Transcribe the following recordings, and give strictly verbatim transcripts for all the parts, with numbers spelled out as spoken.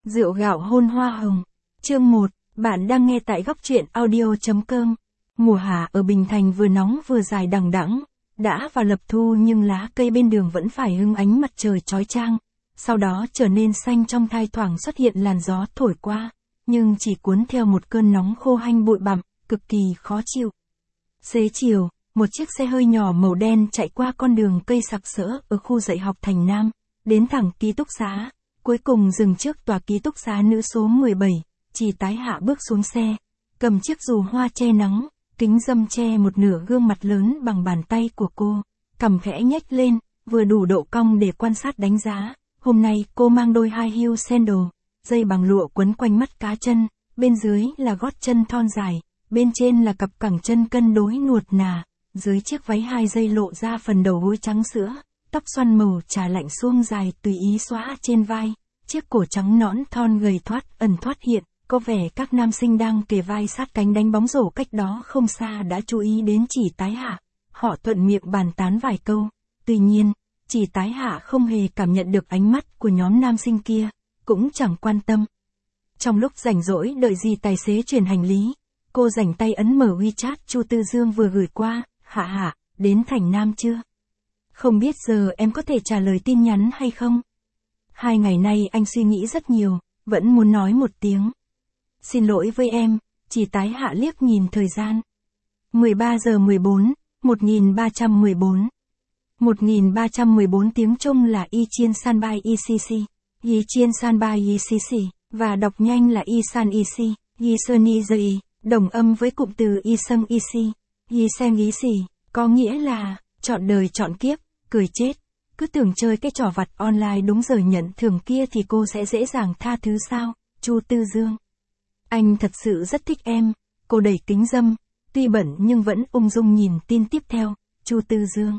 Rượu gạo hôn hoa hồng. Chương một, bạn đang nghe tại góc truyện audio chấm com. Mùa hạ ở Bình Thành vừa nóng vừa dài đằng đẵng, đã vào lập thu nhưng lá cây bên đường vẫn phải hứng ánh mặt trời chói chang, sau đó trở nên xanh trong, thai thoảng xuất hiện làn gió thổi qua, nhưng chỉ cuốn theo một cơn nóng khô hanh bụi bặm, cực kỳ khó chịu. Xế chiều, một chiếc xe hơi nhỏ màu đen chạy qua con đường cây sặc sỡ ở khu dạy học Thành Nam, đến thẳng ký túc xá, cuối cùng dừng trước tòa ký túc xá nữ số mười bảy. Chị Tái Hạ bước xuống xe, cầm chiếc dù hoa che nắng, kính râm che một nửa gương mặt lớn bằng bàn tay của cô, cằm khẽ nhếch lên, vừa đủ độ cong để quan sát đánh giá. Hôm nay cô mang đôi high heel sandal, dây bằng lụa quấn quanh mắt cá chân, bên dưới là gót chân thon dài, bên trên là cặp cẳng chân cân đối nuột nà, dưới chiếc váy hai dây lộ ra phần đầu gối trắng sữa, tóc xoăn màu trà lạnh suông dài tùy ý xõa trên vai, chiếc cổ trắng nõn thon gầy thoát ẩn thoát hiện. Có vẻ các nam sinh đang kề vai sát cánh đánh bóng rổ cách đó không xa đã chú ý đến chị Tái Hạ. Họ thuận miệng bàn tán vài câu. Tuy nhiên, chị Tái Hạ không hề cảm nhận được ánh mắt của nhóm nam sinh kia, cũng chẳng quan tâm. Trong lúc rảnh rỗi đợi gì tài xế chuyển hành lý, cô rảnh tay ấn mở WeChat Chu Tư Dương vừa gửi qua. Hạ Hạ, đến Thành Nam chưa? Không biết giờ em có thể trả lời tin nhắn hay không? Hai ngày nay anh suy nghĩ rất nhiều, vẫn muốn nói một tiếng. Xin lỗi với em, chị Tái Hạ liếc nhìn thời gian. mười ba giờ mười bốn, một nghìn ba trăm mười bốn. một nghìn ba trăm mười bốn tiếng Trung là Y Chiên San Bai Y C C, Y Chiên San Bai Y C C, và đọc nhanh là Y San Y C, Y Sơn Y Dây, đồng âm với cụm từ Y Sâng Y C, Y Sen Y Xì, có nghĩa là, chọn đời chọn kiếp, cười chết. Cứ tưởng chơi cái trò vặt online đúng giờ nhận thưởng kia thì cô sẽ dễ dàng tha thứ sao, Chu Tư Dương. Anh thật sự rất thích em, cô đẩy kính râm, tuy bận nhưng vẫn ung dung nhìn tin tiếp theo, Chu Tư Dương.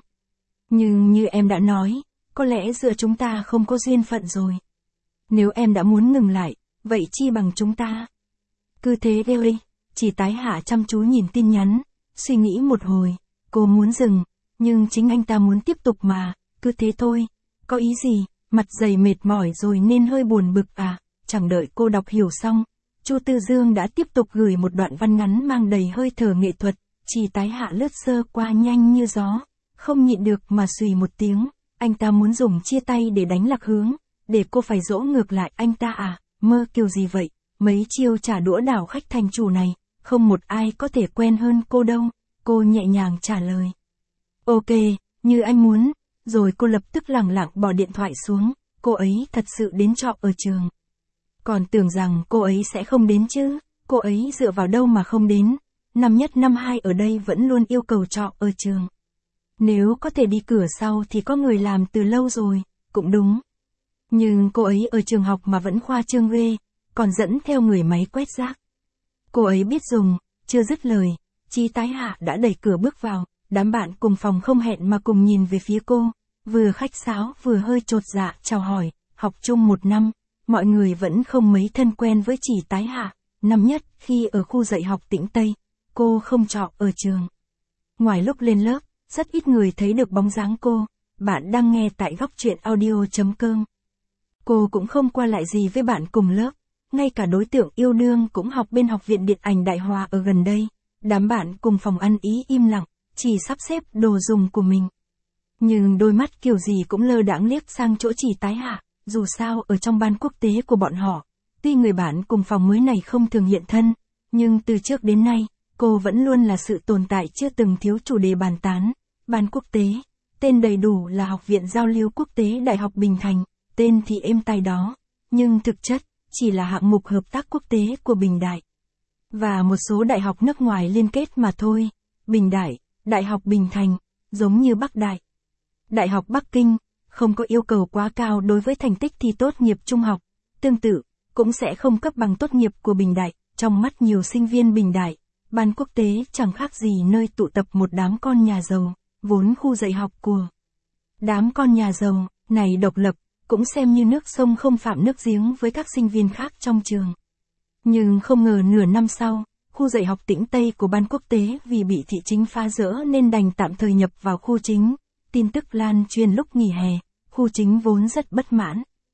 Nhưng như em đã nói, có lẽ giữa chúng ta không có duyên phận rồi. Nếu em đã muốn ngừng lại, vậy chi bằng chúng ta. Cứ thế đi, chị Tái Hạ chăm chú nhìn tin nhắn, suy nghĩ một hồi, cô muốn dừng, nhưng chính anh ta muốn tiếp tục mà, cứ thế thôi. Có ý gì, mặt dày mệt mỏi rồi nên hơi buồn bực à, chẳng đợi cô đọc hiểu xong. Chu Tư Dương đã tiếp tục gửi một đoạn văn ngắn mang đầy hơi thở nghệ thuật, chị Tái Hạ lướt sơ qua nhanh như gió, không nhịn được mà xùy một tiếng, anh ta muốn dùng chia tay để đánh lạc hướng, để cô phải dỗ ngược lại anh ta à, mơ kiểu gì vậy, mấy chiêu trả đũa đảo khách thành chủ này, không một ai có thể quen hơn cô đâu, cô nhẹ nhàng trả lời. Ok, như anh muốn, rồi cô lập tức lẳng lặng bỏ điện thoại xuống, cô ấy thật sự đến trọ ở trường. Còn tưởng rằng cô ấy sẽ không đến chứ, cô ấy dựa vào đâu mà không đến, năm nhất năm hai ở đây vẫn luôn yêu cầu trọ ở trường. Nếu có thể đi cửa sau thì có người làm từ lâu rồi, cũng đúng. Nhưng cô ấy ở trường học mà vẫn khoa trương ghê, còn dẫn theo người máy quét rác. Cô ấy biết dùng, chưa dứt lời, chị Tái Hạ đã đẩy cửa bước vào, đám bạn cùng phòng không hẹn mà cùng nhìn về phía cô, vừa khách sáo vừa hơi chột dạ chào hỏi, học chung một năm. Mọi người vẫn không mấy thân quen với chị Tái Hạ, năm nhất khi ở khu dạy học Tĩnh Tây, cô không trọ ở trường. Ngoài lúc lên lớp, rất ít người thấy được bóng dáng cô, bạn đang nghe tại góc truyện audio chấm com. Cô cũng không qua lại gì với bạn cùng lớp, ngay cả đối tượng yêu đương cũng học bên Học viện Điện ảnh Đại Hòa ở gần đây, đám bạn cùng phòng ăn ý im lặng, chỉ sắp xếp đồ dùng của mình. Nhưng đôi mắt kiểu gì cũng lơ đãng liếc sang chỗ chị Tái Hạ. Dù sao ở trong ban quốc tế của bọn họ, tuy người bạn cùng phòng mới này không thường hiện thân, nhưng từ trước đến nay, cô vẫn luôn là sự tồn tại chưa từng thiếu chủ đề bàn tán. Ban quốc tế, tên đầy đủ là Học viện Giao lưu Quốc tế Đại học Bình Thành, tên thì êm tai đó, nhưng thực chất, chỉ là hạng mục hợp tác quốc tế của Bình Đại. Và một số đại học nước ngoài liên kết mà thôi, Bình Đại, Đại học Bình Thành, giống như Bắc Đại. Đại học Bắc Kinh, không có yêu cầu quá cao đối với thành tích thi tốt nghiệp trung học, tương tự, cũng sẽ không cấp bằng tốt nghiệp của Bình Đại, trong mắt nhiều sinh viên Bình Đại, ban quốc tế chẳng khác gì nơi tụ tập một đám con nhà giàu, vốn khu dạy học của. Đám con nhà giàu, này độc lập, cũng xem như nước sông không phạm nước giếng với các sinh viên khác trong trường. Nhưng không ngờ nửa năm sau, khu dạy học Tĩnh Tây của ban quốc tế vì bị thị chính phá rỡ nên đành tạm thời nhập vào khu chính. Tin tức lan truyền lúc nghỉ hè, khu chính vốn rất bất mãn.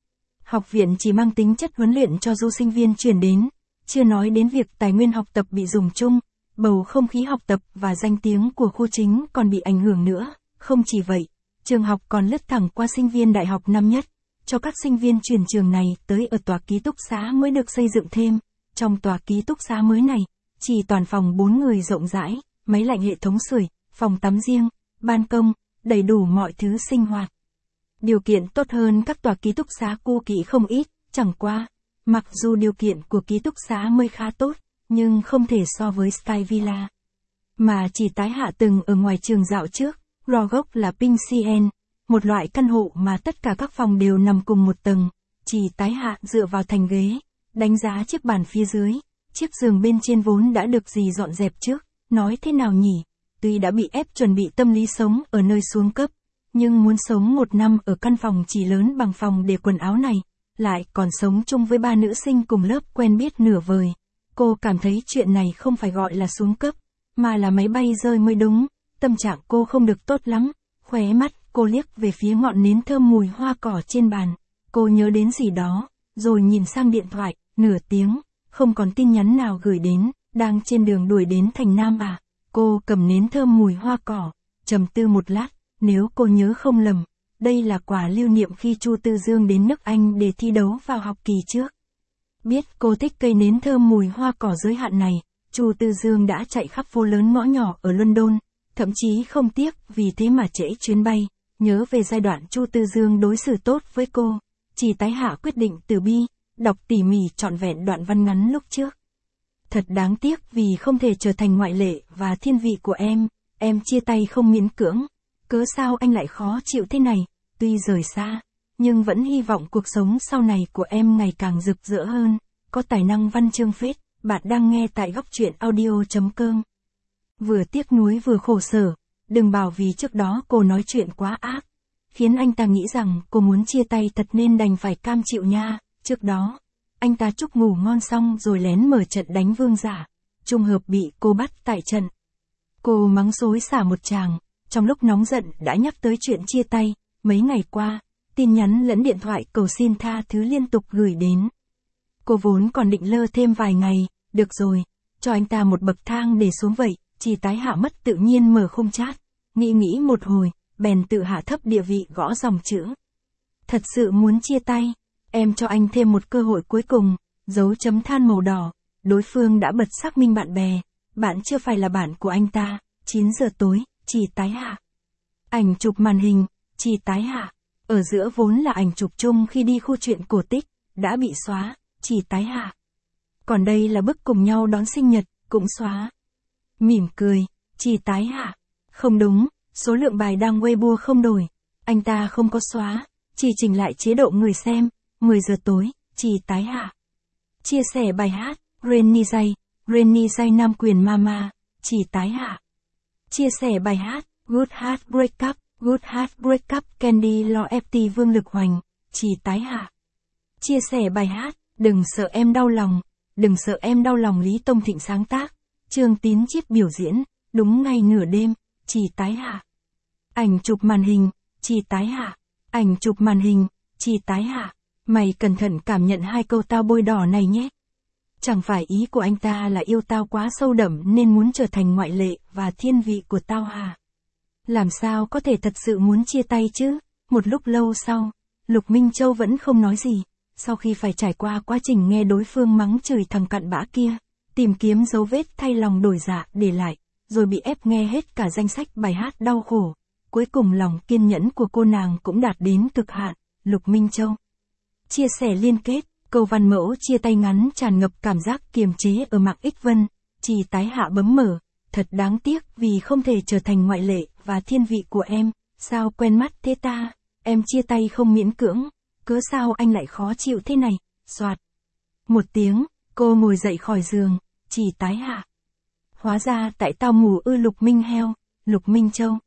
Học viện chỉ mang tính chất huấn luyện cho du sinh viên chuyển đến, chưa nói đến việc tài nguyên học tập bị dùng chung, bầu không khí học tập và danh tiếng của khu chính còn bị ảnh hưởng nữa. Không chỉ vậy, trường học còn lướt thẳng qua sinh viên đại học năm nhất, cho các sinh viên chuyển trường này tới ở tòa ký túc xá mới được xây dựng thêm. Trong tòa ký túc xá mới này, chỉ toàn phòng bốn người rộng rãi, máy lạnh hệ thống sưởi, phòng tắm riêng, ban công, đầy đủ mọi thứ sinh hoạt. Điều kiện tốt hơn các tòa ký túc xá cũ kỹ không ít, chẳng qua, mặc dù điều kiện của ký túc xá mới khá tốt, nhưng không thể so với Sky Villa. Mà chỉ tái hạ từng ở ngoài trường dạo trước, rõ gốc là Pink Cien, một loại căn hộ mà tất cả các phòng đều nằm cùng một tầng. Chỉ tái hạ dựa vào thành ghế, đánh giá chiếc bàn phía dưới, chiếc giường bên trên vốn đã được dì dọn dẹp trước, nói thế nào nhỉ? Tuy đã bị ép chuẩn bị tâm lý sống ở nơi xuống cấp, nhưng muốn sống một năm ở căn phòng chỉ lớn bằng phòng để quần áo này, lại còn sống chung với ba nữ sinh cùng lớp quen biết nửa vời. Cô cảm thấy chuyện này không phải gọi là xuống cấp, mà là máy bay rơi mới đúng. Tâm trạng cô không được tốt lắm, khóe mắt cô liếc về phía ngọn nến thơm mùi hoa cỏ trên bàn. Cô nhớ đến gì đó, rồi nhìn sang điện thoại, nửa tiếng, không còn tin nhắn nào gửi đến, đang trên đường đuổi đến thành Nam à. Cô cầm nến thơm mùi hoa cỏ, trầm tư một lát, nếu cô nhớ không lầm, đây là quà lưu niệm khi Chu Tư Dương đến nước Anh để thi đấu vào học kỳ trước. Biết cô thích cây nến thơm mùi hoa cỏ giới hạn này, Chu Tư Dương đã chạy khắp phố lớn ngõ nhỏ ở London, thậm chí không tiếc vì thế mà trễ chuyến bay. Nhớ về giai đoạn Chu Tư Dương đối xử tốt với cô, Chỉ Tái Hạ quyết định từ bi, đọc tỉ mỉ trọn vẹn đoạn văn ngắn lúc trước. Thật đáng tiếc vì không thể trở thành ngoại lệ và thiên vị của em, em chia tay không miễn cưỡng. Cớ sao anh lại khó chịu thế này, tuy rời xa, nhưng vẫn hy vọng cuộc sống sau này của em ngày càng rực rỡ hơn, có tài năng văn chương phết. Bạn đang nghe tại góc truyện audio chấm com. Vừa tiếc nuối vừa khổ sở, đừng bảo vì trước đó cô nói chuyện quá ác, khiến anh ta nghĩ rằng cô muốn chia tay thật nên đành phải cam chịu nha. Trước đó, anh ta chúc ngủ ngon xong rồi lén mở trận đánh Vương Giả, trùng hợp bị cô bắt tại trận. Cô mắng xối xả một tràng, trong lúc nóng giận đã nhắc tới chuyện chia tay. Mấy ngày qua, tin nhắn lẫn điện thoại cầu xin tha thứ liên tục gửi đến. Cô vốn còn định lơ thêm vài ngày, được rồi, cho anh ta một bậc thang để xuống vậy. Chỉ Tái Hạ mất tự nhiên mở khung chat, nghĩ nghĩ một hồi, bèn tự hạ thấp địa vị gõ dòng chữ. Thật sự muốn chia tay, em cho anh thêm một cơ hội cuối cùng, dấu chấm than màu đỏ, đối phương đã bật xác minh bạn bè, bạn chưa phải là bạn của anh ta. Chín giờ tối, Chỉ Tái Hạ. Ảnh chụp màn hình, Chỉ Tái Hạ. Ở giữa vốn là ảnh chụp chung khi đi khu truyện cổ tích, đã bị xóa, Chỉ Tái Hạ. Còn đây là bức cùng nhau đón sinh nhật, cũng xóa. Mỉm cười, Chỉ Tái Hạ. Không đúng, số lượng bài đăng Weibo không đổi. Anh ta không có xóa, chỉ chỉnh lại chế độ người xem. mười giờ tối, Chỉ Tái Hạ. Chia sẻ bài hát, Rainy Day, Rainy Day Nam Quyền Mama, Chỉ Tái Hạ. Chia sẻ bài hát, Good Heart Break Up, Good Heart Break Up Candy Lo ép tê Vương Lực Hoành, Chỉ Tái Hạ. Chia sẻ bài hát, Đừng Sợ Em Đau Lòng, Đừng Sợ Em Đau Lòng Lý Tông Thịnh sáng tác, Trương Tín Chíp biểu diễn, đúng ngay nửa đêm, Chỉ Tái Hạ. Ảnh chụp màn hình, Chỉ Tái Hạ. Ảnh chụp màn hình, Chỉ Tái Hạ. Mày cẩn thận cảm nhận hai câu tao bôi đỏ này nhé. Chẳng phải ý của anh ta là yêu tao quá sâu đậm nên muốn trở thành ngoại lệ và thiên vị của tao hả? Làm sao có thể thật sự muốn chia tay chứ? Một lúc lâu sau, Lục Minh Châu vẫn không nói gì. Sau khi phải trải qua quá trình nghe đối phương mắng chửi thằng cặn bã kia, tìm kiếm dấu vết thay lòng đổi dạ để lại, rồi bị ép nghe hết cả danh sách bài hát đau khổ. Cuối cùng lòng kiên nhẫn của cô nàng cũng đạt đến cực hạn. Lục Minh Châu chia sẻ liên kết, câu văn mẫu chia tay ngắn tràn ngập cảm giác kiềm chế ở Mạc Ích Vân. Chỉ Tái Hạ bấm mở, thật đáng tiếc vì không thể trở thành ngoại lệ và thiên vị của em. Sao quen mắt thế ta, em chia tay không miễn cưỡng, cớ sao anh lại khó chịu thế này. Soạt một tiếng, cô ngồi dậy khỏi giường. Chỉ Tái Hạ. Hóa ra tại tao mù ư. Lục Minh Heo. Lục Minh Châu.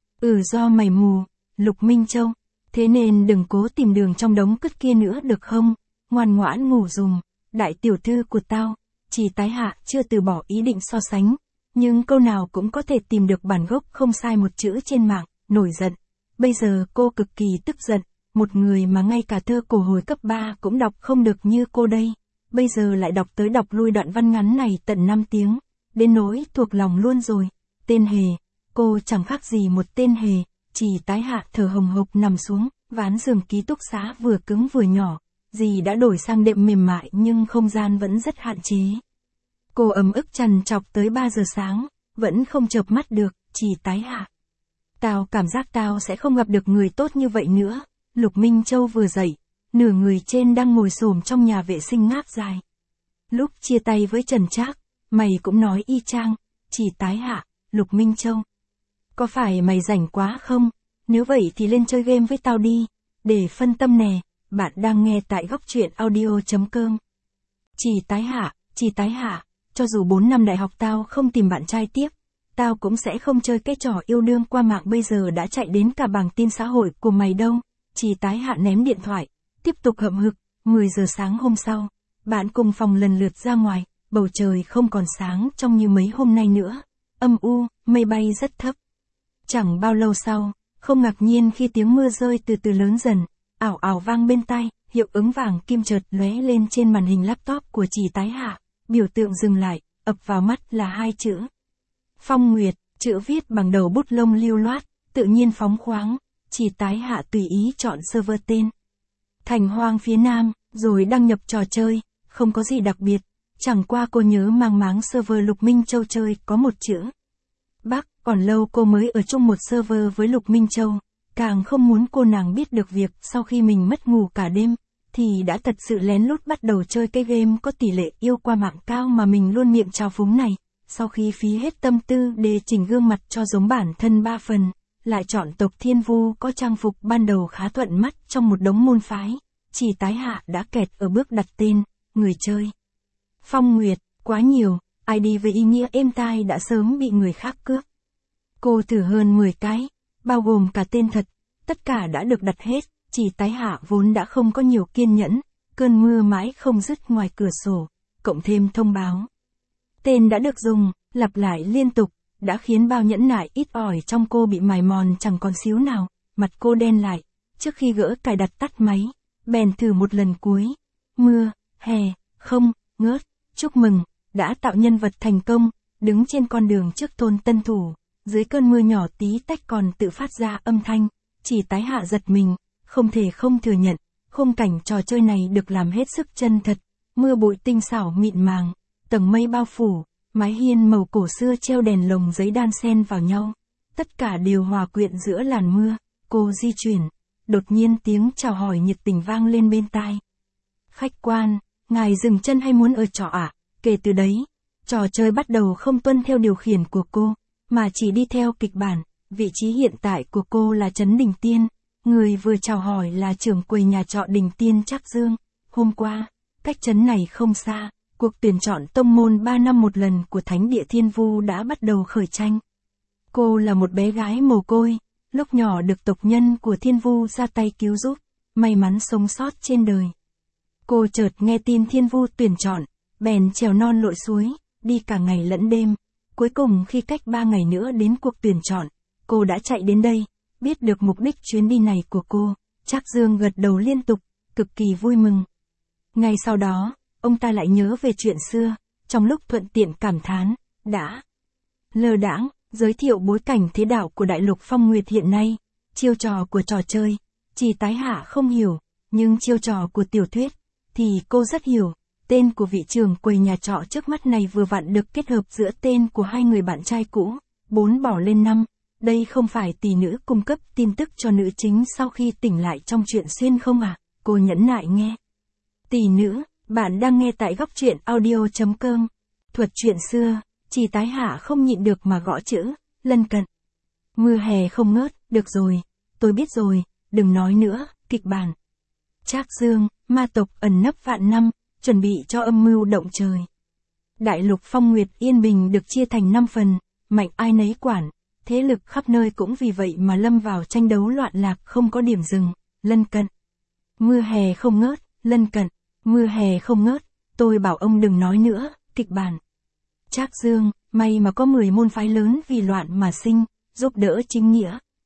Ừ do mày mù, Lục Minh Châu. Thế nên đừng cố tìm đường trong đống cứt kia nữa được không? Ngoan ngoãn ngủ dùm, đại tiểu thư của tao. Chỉ Tái Hạ chưa từ bỏ ý định so sánh, nhưng câu nào cũng có thể tìm được bản gốc không sai một chữ trên mạng. Nổi giận. Bây giờ cô cực kỳ tức giận, một người mà ngay cả thơ cổ hồi cấp ba cũng đọc không được như cô đây, bây giờ lại đọc tới đọc lui đoạn văn ngắn này tận năm tiếng, đến nỗi thuộc lòng luôn rồi. Tên Hề, cô chẳng khác gì một tên hề, chỉ tái hạ thở hồng hộc nằm xuống, ván giường ký túc xá vừa cứng vừa nhỏ, dì đã đổi sang đệm mềm mại nhưng không gian vẫn rất hạn chế. Cô ấm ức trằn trọc tới ba giờ sáng, vẫn không chợp mắt được, chỉ tái hạ. Tao cảm giác tao sẽ không gặp được người tốt như vậy nữa. Lục Minh Châu vừa dậy, nửa người trên đang ngồi xổm trong nhà vệ sinh ngáp dài. Lúc chia tay với Trần Trác, mày cũng nói y chang, chỉ tái hạ, Lục Minh Châu. Có phải mày rảnh quá không? Nếu vậy thì lên chơi game với tao đi, để phân tâm nè. Bạn đang nghe tại góc truyện audio chấm com. Chỉ tái hạ, chỉ tái hạ, cho dù bốn năm đại học tao không tìm bạn trai tiếp, tao cũng sẽ không chơi cái trò yêu đương qua mạng bây giờ đã chạy đến cả bảng tin xã hội của mày đâu. Chỉ tái hạ ném điện thoại, tiếp tục hậm hực. Mười giờ sáng hôm sau, bạn cùng phòng lần lượt ra ngoài, bầu trời không còn sáng trong như mấy hôm nay nữa, âm u, mây bay rất thấp. Chẳng bao lâu sau, không ngạc nhiên khi tiếng mưa rơi từ từ lớn dần, ảo ảo vang bên tai, hiệu ứng vàng kim chợt lóe lên trên màn hình laptop của chỉ tái hạ, biểu tượng dừng lại, ập vào mắt là hai chữ. Phong Nguyệt, chữ viết bằng đầu bút lông lưu loát, tự nhiên phóng khoáng, chỉ tái hạ tùy ý chọn server tên. Thành Hoang phía Nam, rồi đăng nhập trò chơi, không có gì đặc biệt, chẳng qua cô nhớ mang máng server Lục Minh Châu chơi có một chữ Bắc, còn lâu cô mới ở chung một server với Lục Minh Châu, càng không muốn cô nàng biết được việc sau khi mình mất ngủ cả đêm, thì đã thật sự lén lút bắt đầu chơi cái game có tỷ lệ yêu qua mạng cao mà mình luôn miệng trào phúng này. Sau khi phí hết tâm tư để chỉnh gương mặt cho giống bản thân ba phần, lại chọn tộc Thiên Vu có trang phục ban đầu khá thuận mắt trong một đống môn phái, chỉ tái hạ đã kẹt ở bước đặt tên, người chơi. Phong Nguyệt, quá nhiều, i đê với ý nghĩa êm tai đã sớm bị người khác cướp. Cô thử hơn mười cái, bao gồm cả tên thật, tất cả đã được đặt hết, chỉ tái hạ vốn đã không có nhiều kiên nhẫn, cơn mưa mãi không dứt ngoài cửa sổ, cộng thêm thông báo. Tên đã được dùng, lặp lại liên tục, đã khiến bao nhẫn nại ít ỏi trong cô bị mài mòn chẳng còn xíu nào, mặt cô đen lại, trước khi gỡ cài đặt tắt máy, bèn thử một lần cuối. Mưa, hè, không, ngớt, chúc mừng, đã tạo nhân vật thành công, đứng trên con đường trước thôn Tân Thủ, dưới cơn mưa nhỏ tí tách còn tự phát ra âm thanh, chỉ tái hạ giật mình, không thể không thừa nhận, khung cảnh trò chơi này được làm hết sức chân thật, mưa bụi tinh xảo mịn màng, tầng mây bao phủ, mái hiên màu cổ xưa treo đèn lồng giấy đan xen vào nhau, tất cả đều hòa quyện giữa làn mưa. Cô di chuyển, đột nhiên tiếng chào hỏi nhiệt tình vang lên bên tai. Khách quan, ngài dừng chân hay muốn ở trọ ạ? À? Kể từ đấy, trò chơi bắt đầu không tuân theo điều khiển của cô, mà chỉ đi theo kịch bản. Vị trí hiện tại của cô là Trấn Đình Tiên, người vừa chào hỏi là trưởng quầy nhà trọ Đình Tiên Trác Dương. Hôm qua, cách trấn này không xa, cuộc tuyển chọn tông môn ba năm một lần của Thánh Địa Thiên Vu đã bắt đầu khởi tranh. Cô là một bé gái mồ côi, lúc nhỏ được tộc nhân của Thiên Vu ra tay cứu giúp, may mắn sống sót trên đời. Cô chợt nghe tin Thiên Vu tuyển chọn, bèn trèo non lội suối, đi cả ngày lẫn đêm. Cuối cùng khi cách ba ngày nữa đến cuộc tuyển chọn, cô đã chạy đến đây, biết được mục đích chuyến đi này của cô, Trác Dương gật đầu liên tục, cực kỳ vui mừng. Ngay sau đó, ông ta lại nhớ về chuyện xưa, trong lúc thuận tiện cảm thán, đã lơ đãng giới thiệu bối cảnh thế đạo của đại lục Phong Nguyệt hiện nay, chiêu trò của trò chơi, chỉ tái hạ không hiểu, nhưng chiêu trò của tiểu thuyết, thì cô rất hiểu. Tên của vị trưởng quầy nhà trọ trước mắt này vừa vặn được kết hợp giữa tên của hai người bạn trai cũ, bốn bỏ lên năm. Đây không phải tỷ nữ cung cấp tin tức cho nữ chính sau khi tỉnh lại trong chuyện xuyên không à? Cô nhẫn nại nghe. Tỷ nữ, bạn đang nghe tại góc truyện audio chấm com. Thuật chuyện xưa, chỉ tái hạ không nhịn được mà gõ chữ, lân cận. Mưa hè không ngớt, được rồi, tôi biết rồi, đừng nói nữa, kịch bản. Trác Dương, ma tộc ẩn nấp vạn năm, chuẩn bị cho âm mưu động trời. Đại lục Phong Nguyệt yên bình được chia thành năm phần, mạnh ai nấy quản, thế lực khắp nơi cũng vì vậy mà lâm vào tranh đấu loạn lạc không có điểm dừng, lân cận. Mưa hè không ngớt, lân cận, mưa hè không ngớt, tôi bảo ông đừng nói nữa, kịch bản. Trác Dương, may mà có mười môn phái lớn vì loạn mà sinh, giúp đỡ chính nghĩa.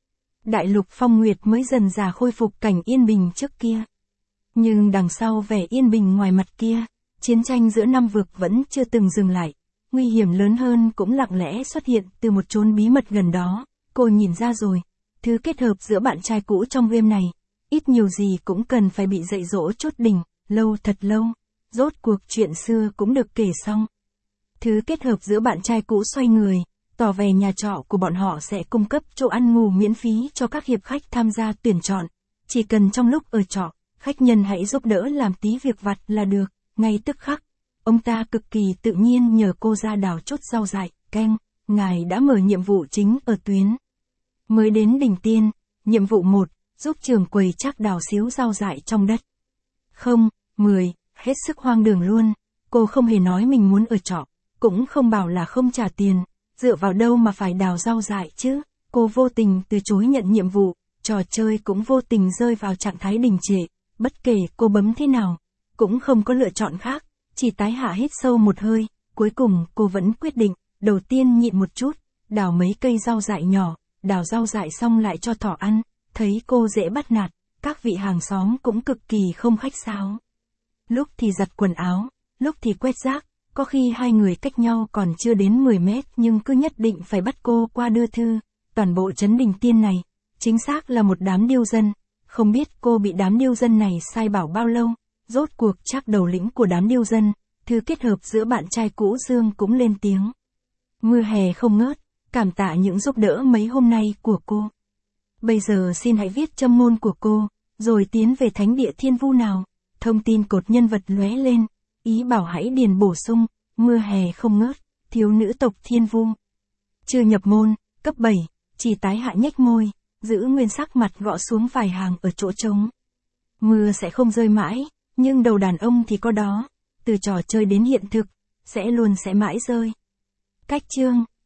đại lục phong nguyệt mới dần dà khôi phục cảnh yên bình trước kia. Nhưng đằng sau vẻ yên bình ngoài mặt kia, chiến tranh giữa năm vực vẫn chưa từng dừng lại. Nguy hiểm lớn hơn cũng lặng lẽ xuất hiện từ một chốn bí mật gần đó. Cô nhìn ra rồi, thứ kết hợp giữa bạn trai cũ trong game này, ít nhiều gì cũng cần phải bị dạy dỗ chốt đỉnh, lâu thật lâu. Rốt cuộc chuyện xưa cũng được kể xong. Thứ kết hợp giữa bạn trai cũ xoay người, tỏ vẻ nhà trọ của bọn họ sẽ cung cấp chỗ ăn ngủ miễn phí cho các hiệp khách tham gia tuyển chọn. Chỉ cần trong lúc ở trọ, khách nhân hãy giúp đỡ làm tí việc vặt là được. Ngay tức khắc, ông ta cực kỳ tự nhiên nhờ cô ra đào chốt rau dại, canh. Ngài đã mở nhiệm vụ chính ở tuyến. Mới đến đỉnh tiên, nhiệm vụ một, giúp trường quầy chắc đào xíu rau dại trong đất. Không, mười, hết sức hoang đường luôn. Cô không hề nói mình muốn ở trọ, cũng không bảo là không trả tiền. Dựa vào đâu mà phải đào rau dại chứ? Cô vô tình từ chối nhận nhiệm vụ, trò chơi cũng vô tình rơi vào trạng thái đình trệ. Bất kể cô bấm thế nào, cũng không có lựa chọn khác, chỉ tái hạ hít sâu một hơi. Cuối cùng cô vẫn quyết định, đầu tiên nhịn một chút, đào mấy cây rau dại nhỏ, đào rau dại xong lại cho thỏ ăn. Thấy cô dễ bắt nạt, các vị hàng xóm cũng cực kỳ không khách sáo. Lúc thì giặt quần áo, lúc thì quét rác, có khi hai người cách nhau còn chưa đến mười mét nhưng cứ nhất định phải bắt cô qua đưa thư. Toàn bộ trấn Đình Tiên này, chính xác là một đám điêu dân. Không biết cô bị đám điêu dân này sai bảo bao lâu, rốt cuộc chắc đầu lĩnh của đám điêu dân, thứ kết hợp giữa bạn trai cũ Dương cũng lên tiếng. Mưa hè không ngớt, cảm tạ những giúp đỡ mấy hôm nay của cô. Bây giờ xin hãy viết châm ngôn của cô, rồi tiến về thánh địa Thiên Vu nào. Thông tin cột nhân vật lóe lên, ý bảo hãy điền bổ sung, mưa hè không ngớt, thiếu nữ tộc Thiên Vu. Chưa nhập môn, cấp bảy, chỉ tái hạ nhếch môi, giữ nguyên sắc mặt gõ xuống vài hàng ở chỗ trống. Mưa sẽ không rơi mãi, nhưng đầu đàn ông thì có đó, từ trò chơi đến hiện thực, sẽ luôn sẽ mãi rơi. Cách chương